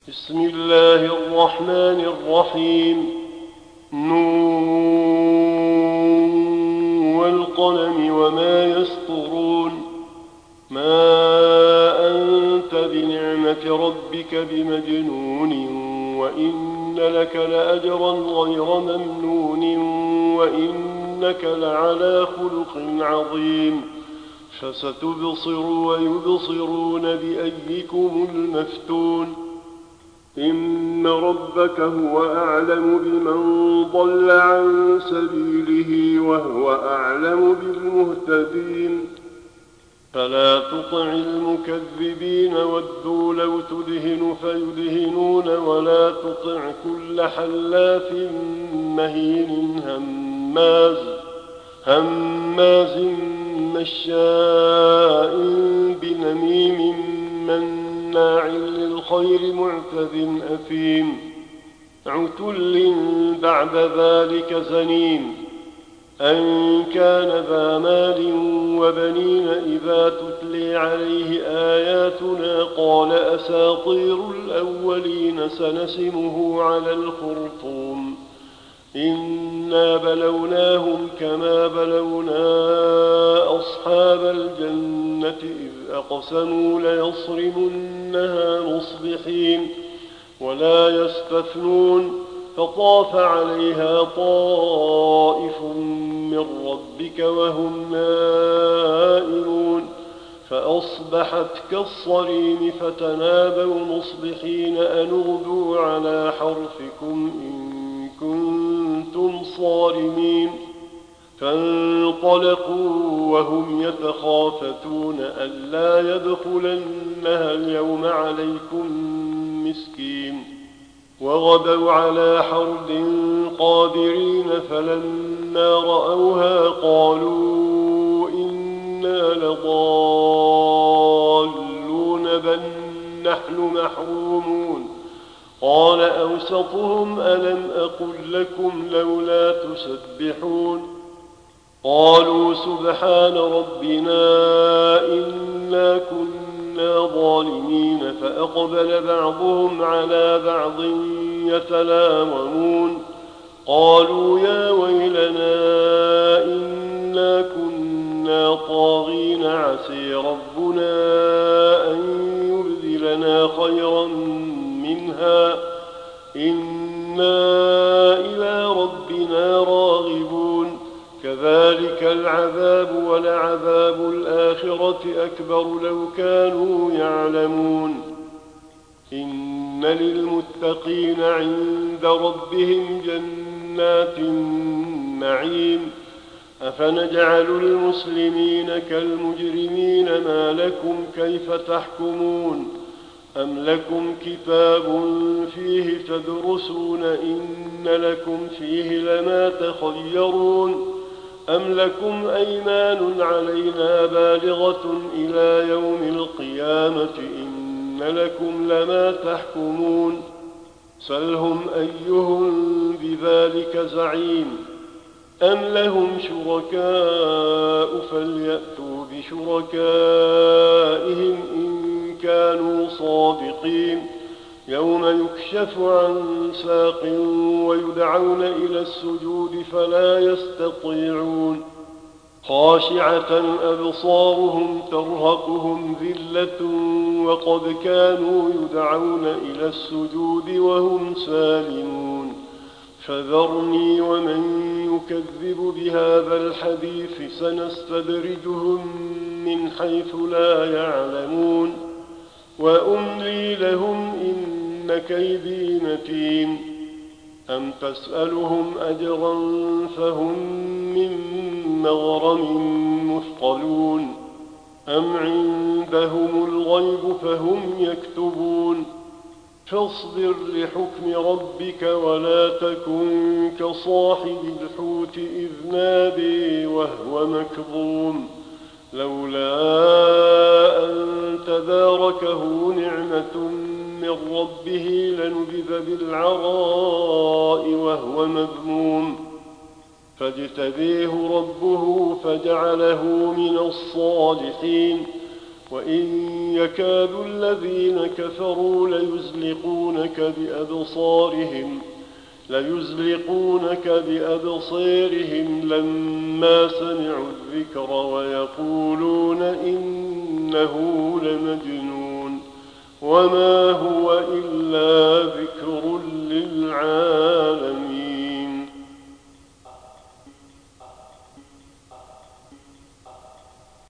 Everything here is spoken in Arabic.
بسم الله الرحمن الرحيم. نون والقلم وما يسطرون. ما أنت بنعمة ربك بمجنون وإن لك لأجرا غير ممنون وإنك لعلى خلق عظيم. فستبصر ويبصرون بأيكم المفتون. إن ربك هو أعلم بمن ضل عن سبيله وهو أعلم بالمهتدين. فلا تطع المكذبين ودوا لو تدهن فيدهنون ولا تطع كل حلاف مهين هماز مشاء بنميم مناع للخير معتد أثيم عتل بعد ذلك زنيم أن كان ذا مال وبنين إذا تتلي عليه آياتنا قال أساطير الأولين سنسمه على الخرطوم إنا بلوناهم كما بلونا أصحاب الجنة إذ أقسموا ليصرمنها مصبحين ولا يستثنون فطاف عليها طائف من ربك وهم نائمون فأصبحت كالصريم فتنادوا مصبحين أن اغدوا على حرثكم إن كنتم صارمين. فانطلقوا وهم يتخافتون ألا يدخلنها اليوم عليكم مسكين وغدوا على حرد قادرين فلما رأوها قالوا إنا لضالون بل نحن محرومون. قال أوسطهم ألم أقل لكم لولا تسبحون قالوا سبحان ربنا إنا كنا ظالمين فأقبل بعضهم على بعض يتلاومون قالوا يا ويلنا إنا كنا طاغين عسى ربنا أن يبدلنا خيرا منها إنا إلى ربنا راغبون. كذلك العذاب ولعذاب الآخرة أكبر لو كانوا يعلمون. إن للمتقين عند ربهم جنات النعيم. أفنجعل المسلمين كالمجرمين ما لكم كيف تحكمون أم لكم كتاب فيه تدرسون إن لكم فيه لما تخيرون أم لكم أيمان علينا بالغة إلى يوم القيامة إن لكم لما تحكمون. سلهم أيهم بذلك زعيم أم لهم شركاء فليأتوا بشركائهم إن كانوا صادقين. يوم يكشف عن ساق ويدعون إلى السجود فلا يستطيعون خاشعة أبصارهم ترهقهم ذلة وقد كانوا يدعون إلى السجود وهم سالمون. فذرني ومن يكذب بهذا الحديث سنستدرجهم من حيث لا يعلمون وأملي لهم إن كيدي متين. أم تسألهم أجرا فهم من مغرم مثقلون أم عندهم الغيب فهم يكتبون. فاصبر لحكم ربك ولا تكن كصاحب الحوت إذ نادي وهو مكظوم لولا أن تداركه نعمة من ربه لنبذ بالعراء وهو مذموم فاجتبيه ربه فجعله من الصالحين. وإن يكاد الذين كفروا ليزلقونك بأبصارهم لما سمعوا الذكر ويقولون إنه لمجنون وما هو إلا ذكر للعالمين.